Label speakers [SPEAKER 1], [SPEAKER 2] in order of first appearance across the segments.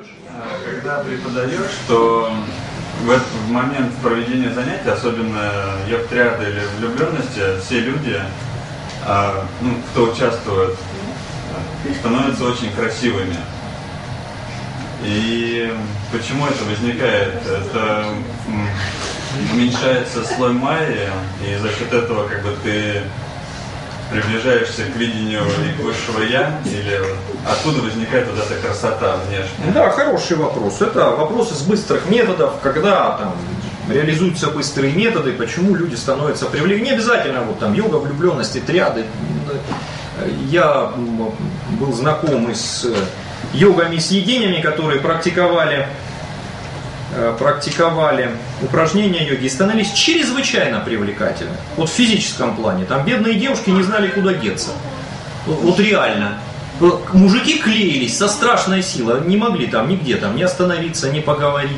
[SPEAKER 1] Когда преподаешь, то в момент проведения занятий, особенно йог-триады или влюбленности, все люди, кто участвует, становятся очень красивыми. И почему это возникает? Это уменьшается слой майи, и за счет этого ты приближаешься к видению высшего я, или откуда возникает вот эта красота внешняя?
[SPEAKER 2] Да, хороший вопрос. Это вопрос из быстрых методов, когда реализуются быстрые методы, почему люди становятся привлекательными. Не обязательно йога, влюбленности, триады. Я был знаком с йогами, с йогинями, которые практиковали упражнения йоги и становились чрезвычайно привлекательны. В физическом плане. Там бедные девушки не знали, куда деться. Реально. Мужики клеились со страшной силой. Не могли нигде не остановиться, не поговорить.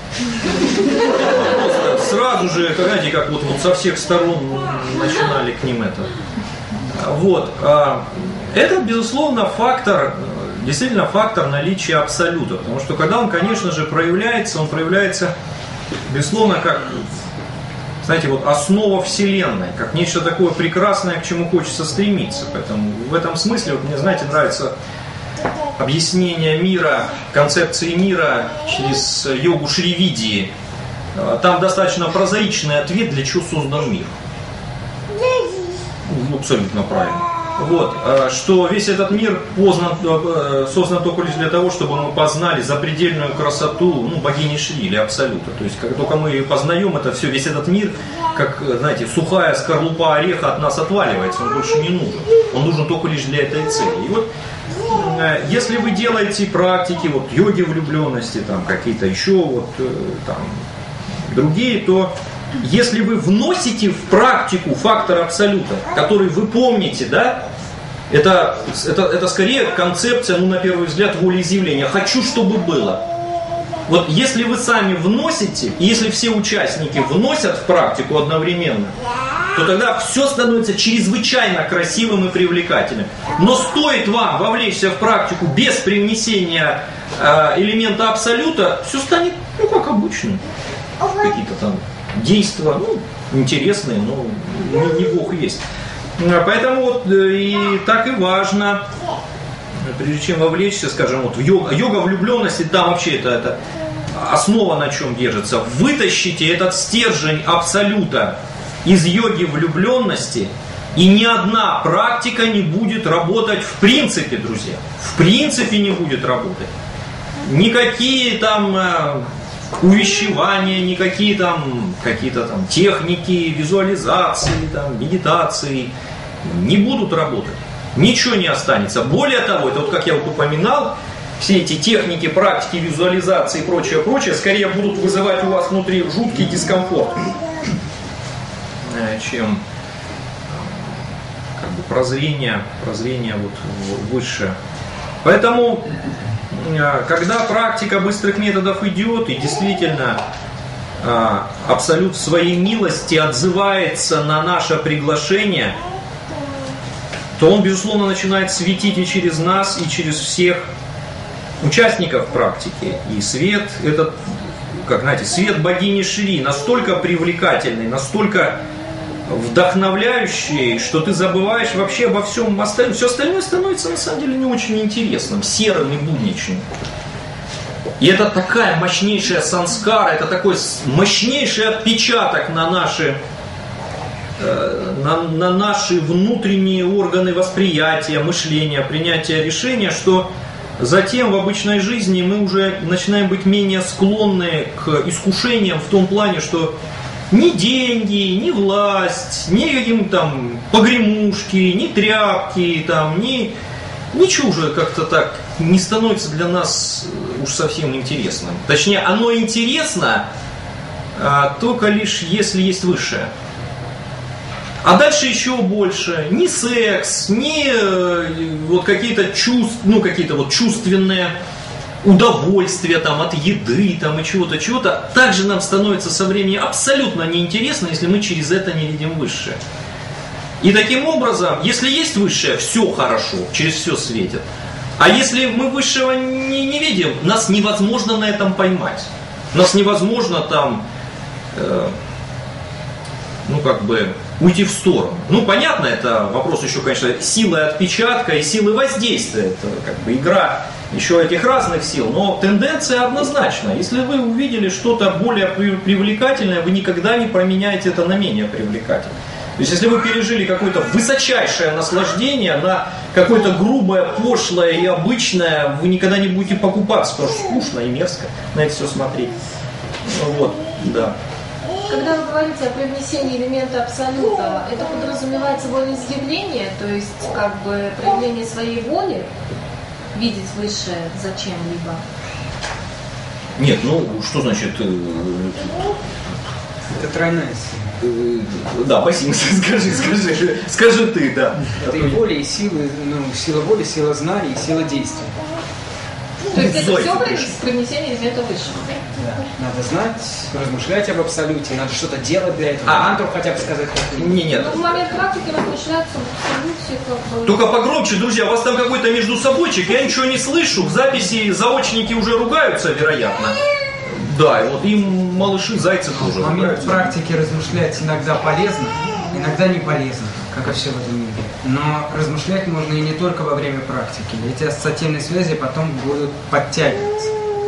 [SPEAKER 2] Просто сразу же, знаете, как со всех сторон начинали к ним это. Это, безусловно, действительно фактор наличия абсолюта. Потому что когда он, конечно же, проявляется, он проявляется, безусловно, как, знаете, основа Вселенной, как нечто такое прекрасное, к чему хочется стремиться. Поэтому в этом смысле, мне, знаете, нравится объяснение мира, концепции мира через йогу Шривидии. Там достаточно прозаичный ответ, для чего создан мир. Абсолютно правильно. Что весь этот мир создан только лишь для того, чтобы мы познали запредельную красоту богини Шри или Абсолюта. То есть, как только мы ее познаем, это все, весь этот мир, как, знаете, сухая скорлупа ореха от нас отваливается, он больше не нужен. Он нужен только лишь для этой цели. И если вы делаете практики, йоги влюбленности, какие-то еще другие, то если вы вносите в практику фактор абсолюта, который вы помните, это скорее концепция, на первый взгляд, волеизъявления. Хочу, чтобы было. Если вы сами вносите, и если все участники вносят в практику одновременно, то тогда все становится чрезвычайно красивым и привлекательным. Но стоит вам вовлечься в практику без привнесения элемента абсолюта, все станет, как обычно. Какие-то действия, интересные, но не Бог есть. Поэтому и так и важно, прежде чем вовлечься, скажем, в йога влюбленности, там вообще это основа на чем держится. Вытащите этот стержень абсолюта из йоги влюбленности, и ни одна практика не будет работать в принципе, друзья. В принципе не будет работать. Никакие увещевания, никакие какие-то техники, визуализации, медитации не будут работать. Ничего не останется. Более того, это как я упоминал, все эти техники, практики, визуализации и прочее, скорее будут вызывать у вас внутри жуткий дискомфорт, чем прозрение высшее. Поэтому когда практика быстрых методов идет, и действительно Абсолют в своей милости отзывается на наше приглашение, то он, безусловно, начинает светить и через нас, и через всех участников практики. И свет, этот, свет богини Шри настолько привлекательный, настолько вдохновляющий, что ты забываешь вообще обо всем остальном. Все остальное становится, на самом деле, не очень интересным, серым и будничным. И это такая мощнейшая санскара, это такой мощнейший отпечаток на наши внутренние органы восприятия, мышления, принятия решения, что затем в обычной жизни мы уже начинаем быть менее склонны к искушениям в том плане, что ни деньги, ни власть, ни какие-то погремушки, ни тряпки, ничего уже как-то так не становится для нас уж совсем интересным. Точнее, оно интересно только лишь если есть высшее. А дальше еще больше. Ни секс, ни какие-то чувства, какие-то чувственные удовольствия от еды и чего-то. Также нам становится со временем абсолютно неинтересно, если мы через это не видим высшее. И таким образом, если есть высшее, все хорошо, через все светит. А если мы высшего не видим, нас невозможно на этом поймать. Нас невозможно там, уйти в сторону. Ну, понятно, это вопрос еще, конечно, силы отпечатка и силы воздействия. Это как бы игра еще этих разных сил. Но тенденция однозначна. Если вы увидели что-то более привлекательное, вы никогда не променяете это на менее привлекательное. То есть, если вы пережили какое-то высочайшее наслаждение на какое-то грубое, пошлое и обычное, вы никогда не будете покупаться, потому что скучно и мерзко на это все смотреть. Вот, да.
[SPEAKER 3] Когда вы говорите о привнесении элемента абсолюта, это подразумевается волеизъявление, то есть как бы проявление своей воли, видеть высшее зачем-либо?
[SPEAKER 2] Нет, ну что значит...
[SPEAKER 4] Это тройная сила.
[SPEAKER 2] Да, спасибо, скажи ты, да.
[SPEAKER 4] Это и воля, и сила, сила воли, сила знаний, сила действий.
[SPEAKER 3] То есть это все привнесение элемента высшего?
[SPEAKER 4] Да. Надо знать, размышлять об абсолюте, надо что-то делать для этого. Мантру хотя бы сказать.
[SPEAKER 2] Нет.
[SPEAKER 3] Но в момент практики размышляться об абсолюте как бы...
[SPEAKER 2] Только погромче, друзья, у вас там какой-то между собойчик, я ничего не слышу, в записи заочники уже ругаются, вероятно. Да, и вот им малыши, зайцы тоже.
[SPEAKER 4] В момент практики размышлять иногда полезно, иногда не полезно, как и все в этом мире. Но размышлять можно и не только во время практики. Эти ассоциативные связи потом будут подтягиваться.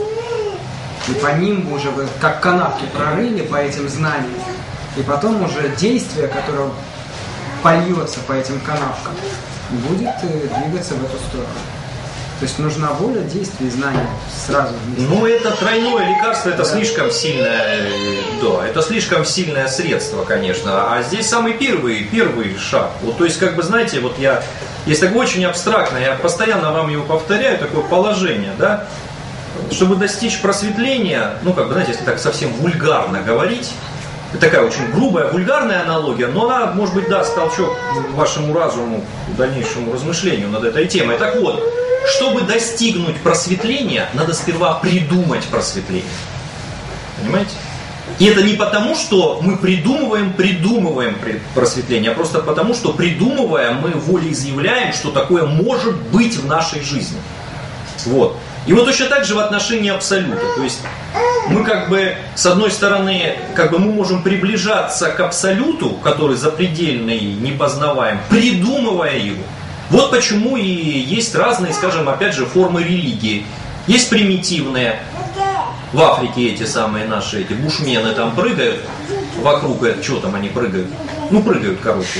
[SPEAKER 4] И по ним уже вы как канавки прорыли по этим знаниям. И потом уже действие, которое польется по этим канавкам, будет двигаться в эту сторону. То есть нужна воля, действие и знания сразу вместе.
[SPEAKER 2] Ну, это тройное лекарство, это слишком сильное, да, это слишком сильное средство, конечно. А здесь самый первый шаг. Вот, то есть, как бы, знаете, вот есть такое очень абстрактное, я постоянно вам его повторяю, такое положение, да, чтобы достичь просветления, ну, как бы, знаете, если так совсем вульгарно говорить, это такая очень грубая, вульгарная аналогия, но она, может быть, даст толчок вашему разуму к дальнейшему размышлению над этой темой. Так вот, чтобы достигнуть просветления, надо сперва придумать просветление. Понимаете? И это не потому, что мы придумываем просветление, а просто потому, что придумывая, мы волеизъявляем, что такое может быть в нашей жизни. Вот. И вот точно так же в отношении абсолюта. То есть мы как бы, с одной стороны, как бы мы можем приближаться к абсолюту, который запредельный, непознаваем, придумывая его. Вот почему и есть разные, скажем, опять же, формы религии. Есть примитивные. В Африке эти самые наши, эти бушмены там прыгают вокруг, что там они прыгают? Ну, прыгают, короче.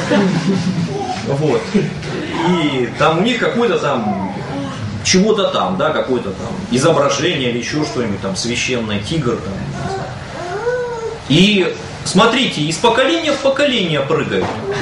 [SPEAKER 2] Вот. И там у них какой-то там, чего-то там, да, какое-то там изображение или еще что-нибудь, там, священный тигр, там, не знаю. И смотрите, из поколения в поколение прыгают.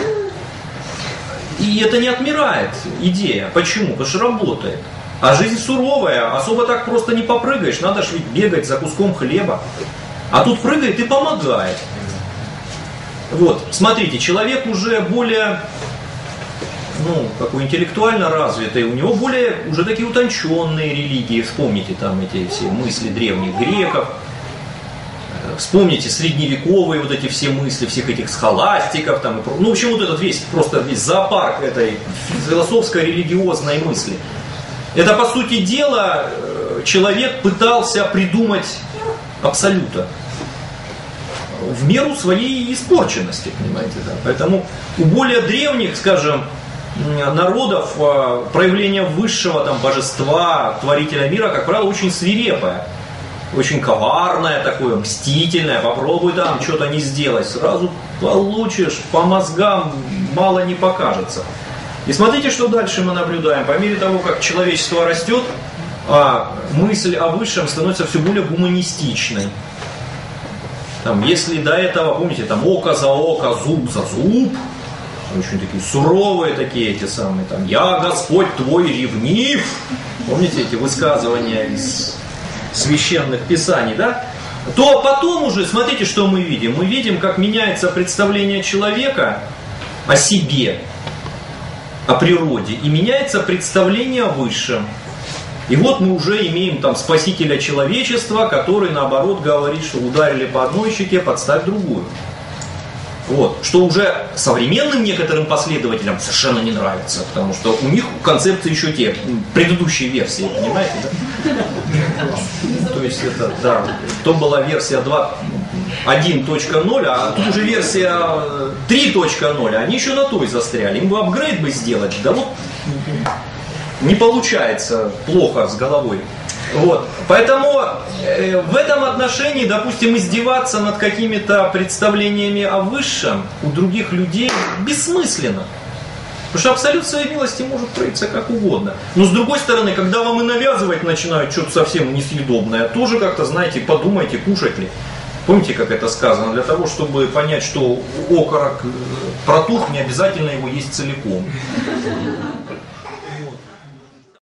[SPEAKER 2] И это не отмирает идея. Почему? Потому что работает. А жизнь суровая, особо так просто не попрыгаешь, надо же ведь бегать за куском хлеба. А тут прыгает и помогает. Вот, смотрите, человек уже более, такой интеллектуально развитый, у него более уже такие утонченные религии. Вспомните там эти все мысли древних греков. Вспомните средневековые вот эти все мысли, всех этих схоластиков, там, в общем, вот этот весь зоопарк этой философской религиозной мысли. Это, по сути дела, человек пытался придумать абсолюта в меру своей испорченности, понимаете, да. Поэтому у более древних, скажем, народов проявление высшего там божества, творителя мира, как правило, очень свирепое. Очень коварное такое, мстительное, попробуй там что-то не сделать, сразу получишь, по мозгам мало не покажется. И смотрите, что дальше мы наблюдаем. По мере того, как человечество растет, мысль о высшем становится все более гуманистичной. Там, если до этого, помните, там око за око, зуб за зуб, очень такие суровые такие эти самые, там, я Господь твой ревнив, помните эти высказывания из священных писаний, да? То потом уже, смотрите, что мы видим. Мы видим, как меняется представление человека о себе, о природе, и меняется представление о высшем. И вот мы уже имеем там спасителя человечества, который, наоборот, говорит, что ударили по одной щеке, подставь другую. Вот, что уже современным некоторым последователям совершенно не нравится, потому что у них концепции еще те, предыдущие версии, понимаете, да? То есть это, да, то была версия 1.0, а тут уже версия 3.0, они еще на той застряли, им бы апгрейд бы сделать, да вот не получается, плохо с головой. Вот. Поэтому в этом отношении, допустим, издеваться над какими-то представлениями о высшем у других людей бессмысленно. Потому что абсолют своей милости может проявиться как угодно. Но с другой стороны, когда вам и навязывать начинают что-то совсем несъедобное, тоже как-то, знаете, подумайте, кушать ли. Помните, как это сказано? Для того, чтобы понять, что окорок протух, не обязательно его есть целиком.